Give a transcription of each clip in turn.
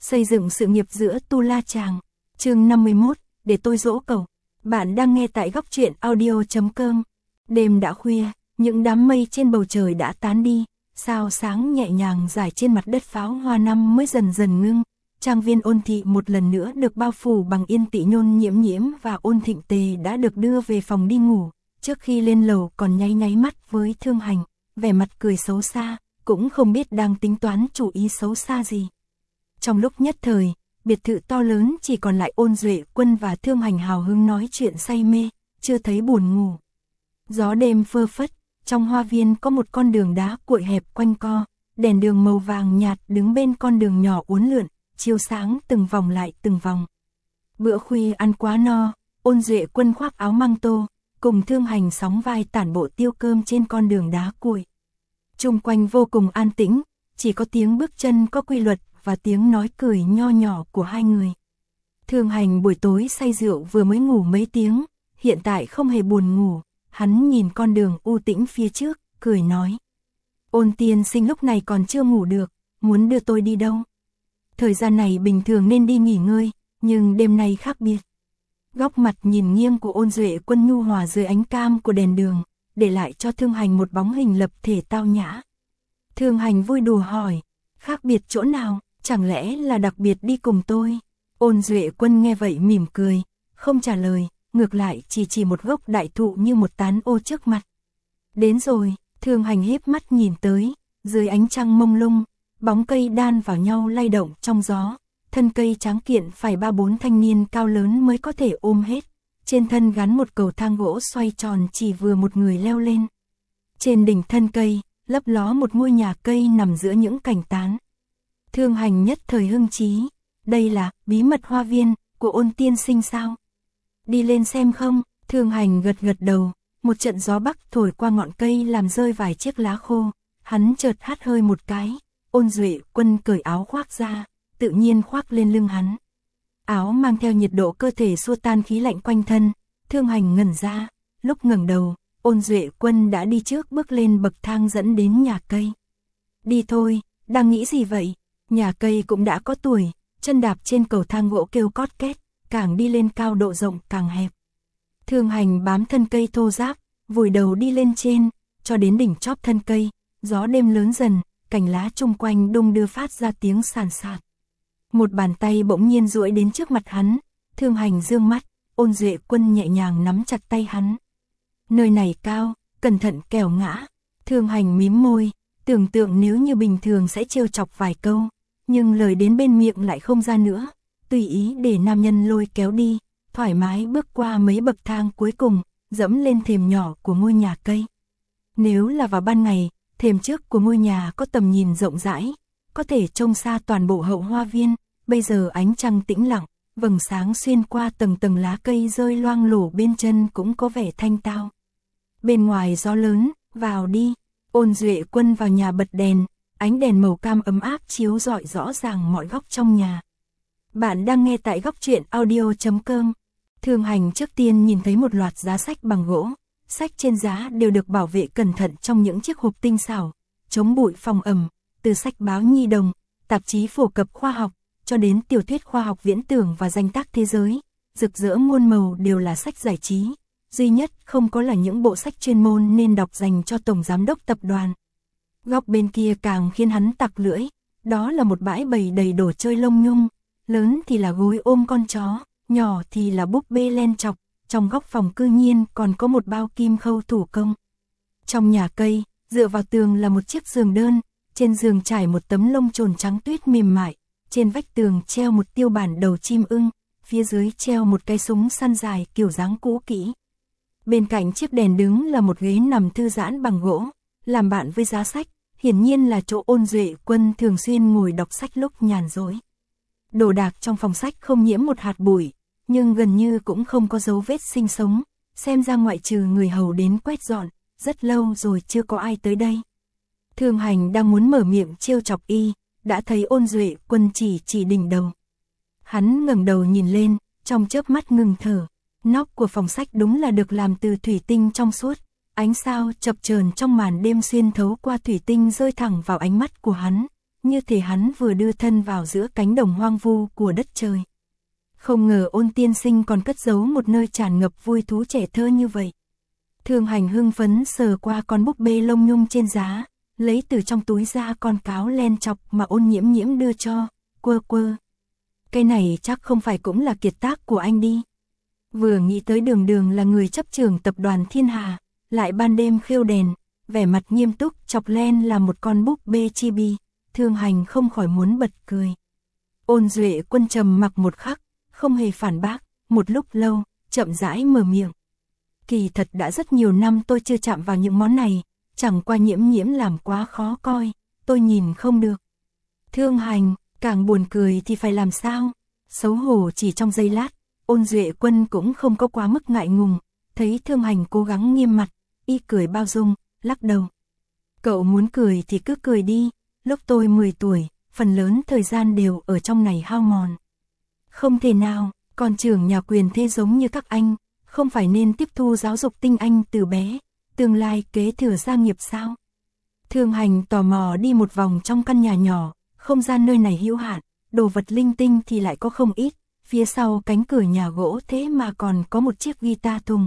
Xây dựng sự nghiệp giữa Tu La Chàng. Chương 51, để tôi dỗ cậu. Bạn đang nghe tại góc truyện audio.com. Đêm đã khuya, những đám mây trên bầu trời đã tán đi, sao sáng nhẹ nhàng rải trên mặt đất pháo hoa năm mới dần dần ngưng. Trang viên Ôn Thị một lần nữa được bao phủ bằng yên tị nhôn nhiễm nhiễm và Ôn Thịnh Tề đã được đưa về phòng đi ngủ. Trước khi lên lầu còn nháy nháy mắt với Thương Hành, vẻ mặt cười xấu xa, cũng không biết đang tính toán chủ ý xấu xa gì. Trong lúc nhất thời, biệt thự to lớn chỉ còn lại Ôn Duệ Quân và Thương Hành hào hứng nói chuyện say mê, chưa thấy buồn ngủ. Gió đêm phơ phất, trong hoa viên có một con đường đá cuội hẹp quanh co, đèn đường màu vàng nhạt đứng bên con đường nhỏ uốn lượn, chiếu sáng từng vòng lại từng vòng. Bữa khuya ăn quá no, Ôn Duệ Quân khoác áo măng tô, cùng Thương Hành sóng vai tản bộ tiêu cơm trên con đường đá cuội. Chung quanh vô cùng an tĩnh, chỉ có tiếng bước chân có quy luật và tiếng nói cười nho nhỏ của hai người. Thương Hành buổi tối say rượu vừa mới ngủ mấy tiếng, hiện tại không hề buồn ngủ, hắn nhìn con đường u tĩnh phía trước, cười nói. Ôn tiên sinh lúc này còn chưa ngủ được, muốn đưa tôi đi đâu? Thời gian này bình thường nên đi nghỉ ngơi, nhưng đêm nay khác biệt. Góc mặt nhìn nghiêng của Ôn Duệ Quân nhu hòa dưới ánh cam của đèn đường, để lại cho Thương Hành một bóng hình lập thể tao nhã. Thương Hành vui đùa hỏi, khác biệt chỗ nào, chẳng lẽ là đặc biệt đi cùng tôi? Ôn Duệ Quân nghe vậy mỉm cười, không trả lời, ngược lại chỉ một gốc đại thụ như một tán ô trước mặt. Đến rồi, Thương Hành híp mắt nhìn tới, dưới ánh trăng mông lung, bóng cây đan vào nhau lay động trong gió, thân cây tráng kiện phải 3-4 thanh niên cao lớn mới có thể ôm hết. Trên thân gắn một cầu thang gỗ xoay tròn chỉ vừa một người leo lên. Trên đỉnh thân cây, lấp ló một ngôi nhà cây nằm giữa những cành tán. Thương Hành nhất thời hưng trí, đây là bí mật hoa viên của Ôn tiên sinh sao? Đi lên xem không? Thương Hành gật gật đầu, một trận gió bắc thổi qua ngọn cây làm rơi vài chiếc lá khô, hắn chợt hắt hơi một cái, Ôn Duệ Quân cởi áo khoác ra, tự nhiên khoác lên lưng hắn. Áo mang theo nhiệt độ cơ thể xua tan khí lạnh quanh thân, Thương Hành ngẩn ra, lúc ngẩng đầu, Ôn Duệ Quân đã đi trước bước lên bậc thang dẫn đến nhà cây. Đi thôi, đang nghĩ gì vậy? Nhà cây cũng đã có tuổi, chân đạp trên cầu thang gỗ kêu cót két, càng đi lên cao độ rộng càng hẹp. Thương Hành bám thân cây thô ráp, vùi đầu đi lên trên, cho đến đỉnh chóp thân cây, gió đêm lớn dần, cành lá chung quanh đung đưa phát ra tiếng sàn sạt. Một bàn tay bỗng nhiên duỗi đến trước mặt hắn, Thương Hành dương mắt, Ôn Duệ Quân nhẹ nhàng nắm chặt tay hắn. Nơi này cao, cẩn thận kẻo ngã. Thương Hành mím môi, tưởng tượng nếu như bình thường sẽ trêu chọc vài câu, nhưng lời đến bên miệng lại không ra nữa, tùy ý để nam nhân lôi kéo đi, thoải mái bước qua mấy bậc thang cuối cùng, dẫm lên thềm nhỏ của ngôi nhà cây. Nếu là vào ban ngày, thềm trước của ngôi nhà có tầm nhìn rộng rãi, có thể trông xa toàn bộ hậu hoa viên, bây giờ ánh trăng tĩnh lặng, vầng sáng xuyên qua tầng tầng lá cây rơi loang lổ bên chân cũng có vẻ thanh tao. Bên ngoài gió lớn, vào đi. Ôn Duệ Quân vào nhà bật đèn, ánh đèn màu cam ấm áp chiếu rọi rõ ràng mọi góc trong nhà. Bạn đang nghe tại góc truyện audio.com. Thương Hành trước tiên nhìn thấy một loạt giá sách bằng gỗ, sách trên giá đều được bảo vệ cẩn thận trong những chiếc hộp tinh xảo, chống bụi phòng ẩm, từ sách báo nhi đồng, tạp chí phổ cập khoa học, cho đến tiểu thuyết khoa học viễn tưởng và danh tác thế giới, rực rỡ muôn màu đều là sách giải trí. Duy nhất không có là những bộ sách chuyên môn nên đọc dành cho tổng giám đốc tập đoàn. Góc bên kia càng khiến hắn tặc lưỡi, đó là một bãi bày đầy đồ chơi lông nhung, lớn thì là gối ôm con chó, nhỏ thì là búp bê len chọc, trong góc phòng cư nhiên còn có một bao kim khâu thủ công. Trong nhà cây, dựa vào tường là một chiếc giường đơn, trên giường trải một tấm lông chồn trắng tuyết mềm mại, trên vách tường treo một tiêu bản đầu chim ưng, phía dưới treo một cái súng săn dài kiểu dáng cũ kỹ. Bên cạnh chiếc đèn đứng là một ghế nằm thư giãn bằng gỗ, làm bạn với giá sách, hiển nhiên là chỗ Ôn Duệ Quân thường xuyên ngồi đọc sách lúc nhàn rỗi. Đồ đạc trong phòng sách không nhiễm một hạt bụi, nhưng gần như cũng không có dấu vết sinh sống, xem ra ngoại trừ người hầu đến quét dọn, rất lâu rồi chưa có ai tới đây. Thương Hành đang muốn mở miệng trêu chọc y, đã thấy Ôn Duệ Quân chỉ đỉnh đầu. Hắn ngẩng đầu nhìn lên, trong chớp mắt ngừng thở. Nóc của phòng sách đúng là được làm từ thủy tinh trong suốt, ánh sao chập chờn trong màn đêm xuyên thấu qua thủy tinh rơi thẳng vào ánh mắt của hắn, như thể hắn vừa đưa thân vào giữa cánh đồng hoang vu của đất trời. Không ngờ Ôn tiên sinh còn cất giấu một nơi tràn ngập vui thú trẻ thơ như vậy. Thương Hành hưng phấn sờ qua con búp bê lông nhung trên giá, lấy từ trong túi ra con cáo len chọc mà Ôn Nhiễm Nhiễm đưa cho, quơ quơ. Cái này chắc không phải cũng là kiệt tác của anh đi. Vừa nghĩ tới Đường Đường là người chấp trưởng tập đoàn Thiên Hà, lại ban đêm khêu đèn, vẻ mặt nghiêm túc chọc len là một con búp bê chibi, Thương Hành không khỏi muốn bật cười. Ôn Duệ Quân trầm mặc một khắc, không hề phản bác, một lúc lâu, chậm rãi mở miệng. Kỳ thật đã rất nhiều năm tôi chưa chạm vào những món này, chẳng qua Nhiễm Nhiễm làm quá khó coi, tôi nhìn không được. Thương Hành, càng buồn cười thì phải làm sao? Xấu hổ chỉ trong giây lát, Ôn Duệ Quân cũng không có quá mức ngại ngùng, thấy Thương Hành cố gắng nghiêm mặt, y cười bao dung, lắc đầu. Cậu muốn cười thì cứ cười đi, lúc tôi 10 tuổi, phần lớn thời gian đều ở trong này hao mòn. Không thể nào, con trưởng nhà quyền thế giống như các anh, không phải nên tiếp thu giáo dục tinh anh từ bé, tương lai kế thừa gia nghiệp sao? Thương Hành tò mò đi một vòng trong căn nhà nhỏ, không gian nơi này hữu hạn, đồ vật linh tinh thì lại có không ít, phía sau cánh cửa nhà gỗ thế mà còn có một chiếc guitar thùng.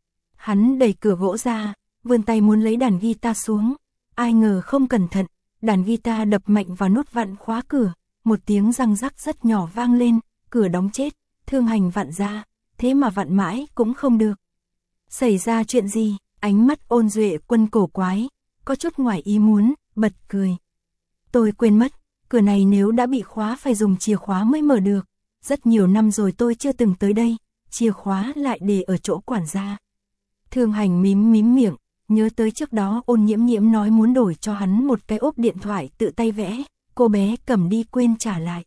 Hắn đẩy cửa gỗ ra, vươn tay muốn lấy đàn guitar xuống, ai ngờ không cẩn thận, đàn guitar đập mạnh vào nút vặn khóa cửa, một tiếng răng rắc rất nhỏ vang lên, cửa đóng chết, Thương Hành vặn ra, thế mà vặn mãi cũng không được. Xảy ra chuyện gì? Ánh mắt Ôn Duệ Quân cổ quái, có chút ngoài ý muốn, bật cười. Tôi quên mất, cửa này nếu đã bị khóa phải dùng chìa khóa mới mở được, rất nhiều năm rồi tôi chưa từng tới đây, chìa khóa lại để ở chỗ quản gia. Thương Hành mím miệng, nhớ tới trước đó Ôn Nhiễm Nhiễm nói muốn đổi cho hắn một cái ốp điện thoại tự tay vẽ, cô bé cầm đi quên trả lại.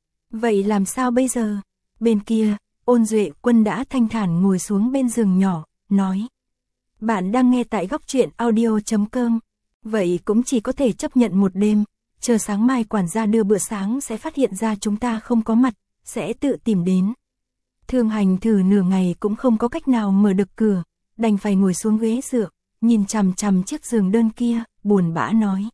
Vậy làm sao bây giờ? Bên kia, Ôn Duệ Quân đã thanh thản ngồi xuống bên giường nhỏ, nói. Bạn đang nghe tại Góc Truyện Audio.com, vậy cũng chỉ có thể chấp nhận một đêm, chờ sáng mai quản gia đưa bữa sáng sẽ phát hiện ra chúng ta không có mặt, sẽ tự tìm đến. Thương Hành thử nửa ngày cũng không có cách nào mở được cửa, đành phải ngồi xuống ghế dựa, nhìn chằm chằm chiếc giường đơn kia, buồn bã nói.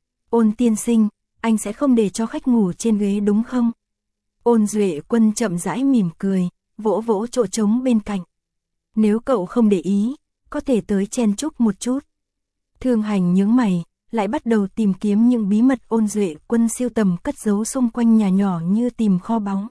Ôn tiên sinh, anh sẽ không để cho khách ngủ trên ghế đúng không? Ôn Duệ Quân chậm rãi mỉm cười, vỗ vỗ chỗ trống bên cạnh. Nếu cậu không để ý, có thể tới chen chúc một chút. Thương Hành nhướng mày, lại bắt đầu tìm kiếm những bí mật Ôn Duệ Quân siêu tầm cất giấu xung quanh nhà nhỏ như tìm kho báu.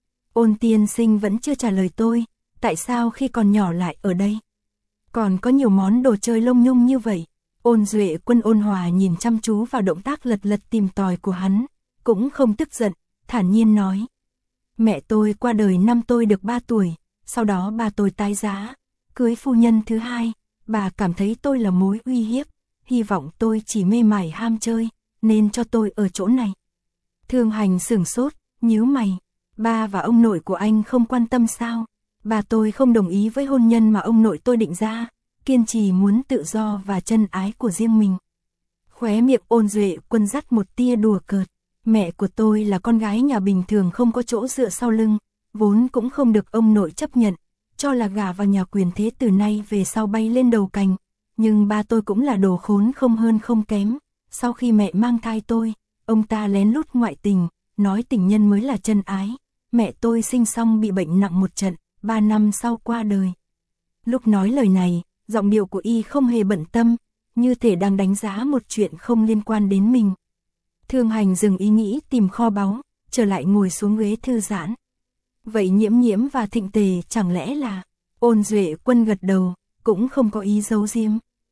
Ôn tiên sinh vẫn chưa trả lời tôi, tại sao khi còn nhỏ lại ở đây? Còn có nhiều món đồ chơi lông nhung như vậy. Ôn Duệ Quân ôn hòa nhìn chăm chú vào động tác lật lật tìm tòi của hắn, cũng không tức giận, thản nhiên nói. Mẹ tôi qua đời năm tôi được 3 tuổi, sau đó bà tôi tái giá, cưới phu nhân thứ hai, bà cảm thấy tôi là mối uy hiếp, hy vọng tôi chỉ mê mải ham chơi, nên cho tôi ở chỗ này. Thương Hành sửng sốt, nhíu mày, ba và ông nội của anh không quan tâm sao? Bà tôi không đồng ý với hôn nhân mà ông nội tôi định ra, kiên trì muốn tự do và chân ái của riêng mình. Khóe miệng Ôn Duệ Quân dắt một tia đùa cợt. Mẹ của tôi là con gái nhà bình thường không có chỗ dựa sau lưng, vốn cũng không được ông nội chấp nhận, cho là gả vào nhà quyền thế từ nay về sau bay lên đầu cành. Nhưng ba tôi cũng là đồ khốn không hơn không kém. Sau khi mẹ mang thai tôi, ông ta lén lút ngoại tình, nói tình nhân mới là chân ái. Mẹ tôi sinh xong bị bệnh nặng một trận, 3 năm sau qua đời. Lúc nói lời này, giọng điệu của y không hề bận tâm, như thể đang đánh giá một chuyện không liên quan đến mình. Thương Hành dừng ý nghĩ tìm kho báu, trở lại ngồi xuống ghế thư giãn. Vậy Nhiễm Nhiễm và Thịnh Tề chẳng lẽ là... Ôn Duệ Quân gật đầu, cũng không có ý giấu giếm.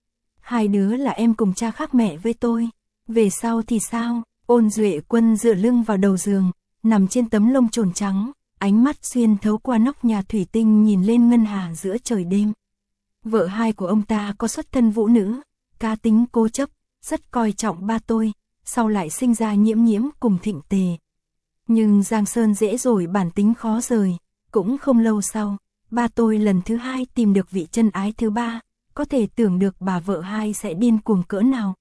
Hai đứa là em cùng cha khác mẹ với tôi. Về sau thì sao? Ôn Duệ Quân dựa lưng vào đầu giường, nằm trên tấm lông trồn trắng, ánh mắt xuyên thấu qua nóc nhà thủy tinh nhìn lên ngân hà giữa trời đêm. Vợ hai của ông ta có xuất thân vũ nữ, cá tính cố chấp, rất coi trọng ba tôi, sau lại sinh ra Nhiễm Nhiễm cùng Thịnh Tề. Nhưng Giang Sơn dễ rồi bản tính khó rời, cũng không lâu sau, ba tôi lần thứ hai tìm được vị chân ái thứ ba, có thể tưởng được bà vợ hai sẽ điên cuồng cỡ nào.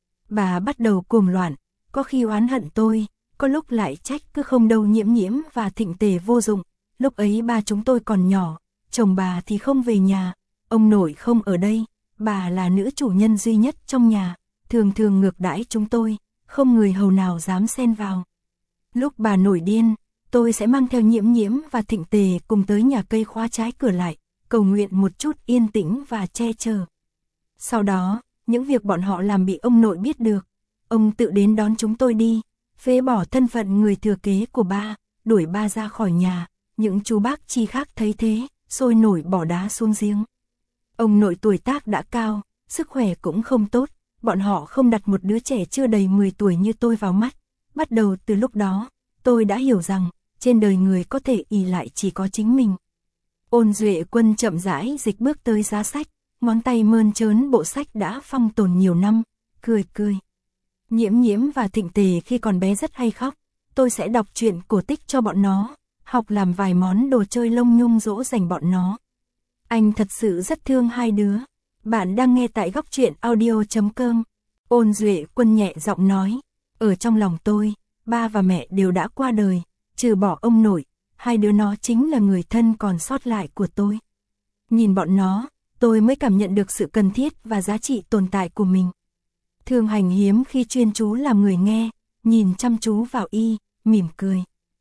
Bà bắt đầu cuồng loạn, có khi oán hận tôi, có lúc lại trách cứ không đâu Nhiễm Nhiễm và Thịnh Tề vô dụng, lúc ấy ba chúng tôi còn nhỏ, chồng bà thì không về nhà, ông nội không ở đây, bà là nữ chủ nhân duy nhất trong nhà, thường thường ngược đãi chúng tôi, không người hầu nào dám xen vào. Lúc bà nổi điên, tôi sẽ mang theo Nhiễm Nhiễm và Thịnh Tề cùng tới nhà cây khóa trái cửa lại, cầu nguyện một chút yên tĩnh và che chở. Sau đó, những việc bọn họ làm bị ông nội biết được. Ông tự đến đón chúng tôi đi, phế bỏ thân phận người thừa kế của ba, đuổi ba ra khỏi nhà. Những chú bác chi khác thấy thế, sôi nổi bỏ đá xuống giếng. Ông nội tuổi tác đã cao, sức khỏe cũng không tốt, bọn họ không đặt một đứa trẻ chưa đầy 10 tuổi như tôi vào mắt. Bắt đầu từ lúc đó, tôi đã hiểu rằng, trên đời người có thể ỷ lại chỉ có chính mình. Ôn Duệ Quân chậm rãi dịch bước tới giá sách, ngón tay mơn trớn bộ sách đã phong tồn nhiều năm, cười cười. Nhiễm Nhiễm và Thịnh Tề khi còn bé rất hay khóc, tôi sẽ đọc truyện cổ tích cho bọn nó, học làm vài món đồ chơi lông nhung dỗ dành bọn nó. Anh thật sự rất thương hai đứa. Bạn đang nghe tại góc truyện audio.com. Ôn Duệ Quân nhẹ giọng nói, ở trong lòng tôi, ba và mẹ đều đã qua đời, trừ bỏ ông nội, hai đứa nó chính là người thân còn sót lại của tôi. Nhìn bọn nó, tôi mới cảm nhận được sự cần thiết và giá trị tồn tại của mình. Thương Hành hiếm khi chuyên chú làm người nghe, nhìn chăm chú vào y, mỉm cười.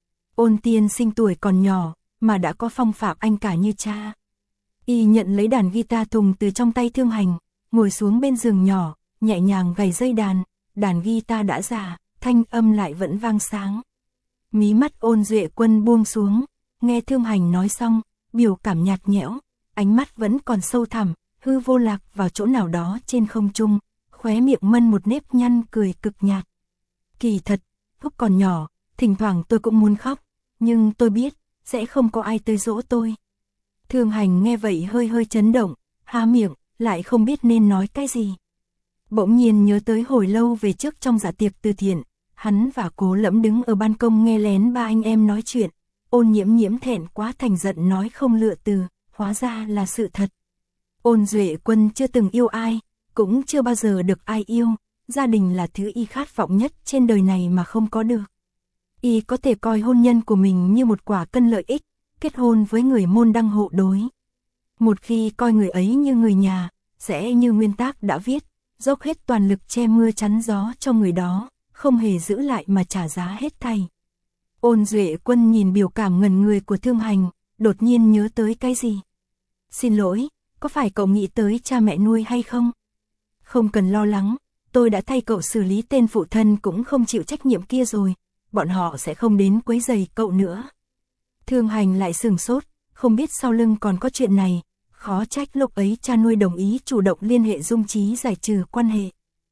Ôn tiên sinh tuổi còn nhỏ, mà đã có phong phạm anh cả như cha. Y nhận lấy đàn guitar thùng từ trong tay Thương Hành, ngồi xuống bên giường nhỏ, nhẹ nhàng gảy dây đàn guitar đã già, thanh âm lại vẫn vang sáng. Mí mắt Ôn Duệ Quân buông xuống, nghe Thương Hành nói xong, biểu cảm nhạt nhẽo, ánh mắt vẫn còn sâu thẳm, hư vô lạc vào chỗ nào đó trên không trung, khóe miệng mân một nếp nhăn cười cực nhạt. Kỳ thật, lúc còn nhỏ, thỉnh thoảng tôi cũng muốn khóc, nhưng tôi biết, sẽ không có ai tới dỗ tôi. Thương Hành nghe vậy hơi hơi chấn động, há miệng, lại không biết nên nói cái gì. Bỗng nhiên nhớ tới hồi lâu về trước trong dạ tiệc từ thiện, hắn và Cố Lẫm đứng ở ban công nghe lén ba anh em nói chuyện. Ôn Nhiễm Nhiễm thẹn quá thành giận nói không lựa từ, hóa ra là sự thật. Ôn Duệ Quân chưa từng yêu ai, cũng chưa bao giờ được ai yêu, gia đình là thứ y khát vọng nhất trên đời này mà không có được. Y có thể coi hôn nhân của mình như một quả cân lợi ích, kết hôn với người môn đăng hộ đối. Một khi coi người ấy như người nhà, sẽ như nguyên tắc đã viết, dốc hết toàn lực che mưa chắn gió cho người đó, không hề giữ lại mà trả giá hết thảy. Ôn Duệ Quân nhìn biểu cảm ngần người của Thương Hành, đột nhiên nhớ tới cái gì. Xin lỗi, có phải cậu nghĩ tới cha mẹ nuôi hay không? Không cần lo lắng, tôi đã thay cậu xử lý tên phụ thân cũng không chịu trách nhiệm kia rồi, bọn họ sẽ không đến quấy rầy cậu nữa. Thương Hành lại sửng sốt, không biết sau lưng còn có chuyện này, khó trách lúc ấy cha nuôi đồng ý chủ động liên hệ Dung Chí giải trừ quan hệ.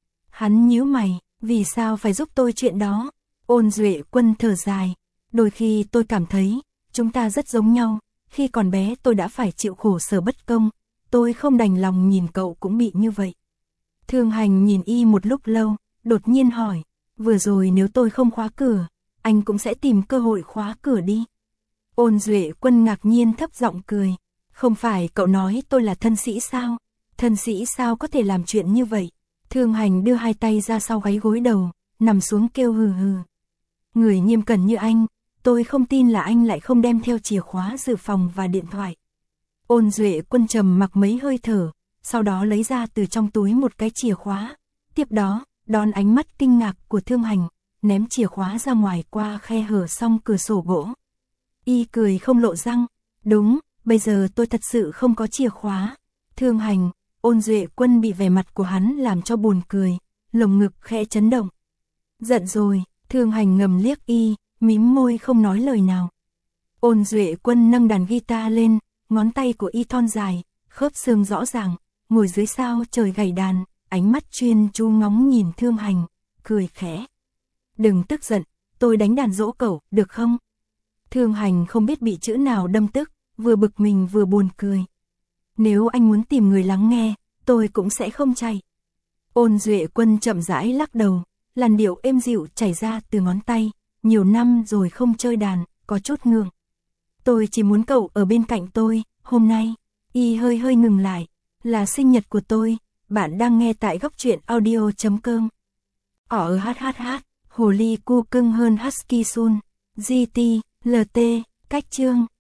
Hắn nhíu mày, vì sao phải giúp tôi chuyện đó? Ôn Duệ Quân thở dài, đôi khi tôi cảm thấy, chúng ta rất giống nhau, khi còn bé tôi đã phải chịu khổ sở bất công, tôi không đành lòng nhìn cậu cũng bị như vậy. Thương Hành nhìn y một lúc lâu, đột nhiên hỏi, vừa rồi nếu tôi không khóa cửa, anh cũng sẽ tìm cơ hội khóa cửa đi. Ôn Duệ Quân ngạc nhiên thấp giọng cười, không phải cậu nói tôi là thân sĩ sao? Thân sĩ sao có thể làm chuyện như vậy? Thương Hành đưa hai tay ra sau gáy gối đầu, nằm xuống kêu hừ hừ. Người nghiêm cẩn như anh, tôi không tin là anh lại không đem theo chìa khóa dự phòng và điện thoại. Ôn Duệ Quân trầm mặc mấy hơi thở, sau đó lấy ra từ trong túi một cái chìa khóa. Tiếp đó, đón ánh mắt kinh ngạc của Thương Hành, ném chìa khóa ra ngoài qua khe hở song cửa sổ gỗ. Y cười không lộ răng, đúng, bây giờ tôi thật sự không có chìa khóa. Thương Hành, Ôn Duệ Quân bị vẻ mặt của hắn làm cho buồn cười, lồng ngực khẽ chấn động. Giận rồi, Thương Hành ngầm liếc y, mím môi không nói lời nào. Ôn Duệ Quân nâng đàn guitar lên, ngón tay của y thon dài, khớp xương rõ ràng, ngồi dưới sao trời gảy đàn, ánh mắt chuyên chú ngóng nhìn Thương Hành, cười khẽ. Đừng tức giận, tôi đánh đàn dỗ cậu, được không? Thương Hành không biết bị chữ nào đâm tức, vừa bực mình vừa buồn cười. Nếu anh muốn tìm người lắng nghe, tôi cũng sẽ không chạy. Ôn Duệ Quân chậm rãi lắc đầu, làn điệu êm dịu chảy ra từ ngón tay, nhiều năm rồi không chơi đàn, có chút ngượng. Tôi chỉ muốn cậu ở bên cạnh tôi, hôm nay, y hơi hơi ngừng lại, là sinh nhật của tôi, bạn đang nghe tại góc truyện audio.com. Ở HHH, hồ ly cu cưng hơn Husky Sun, GT, LT, cách chương.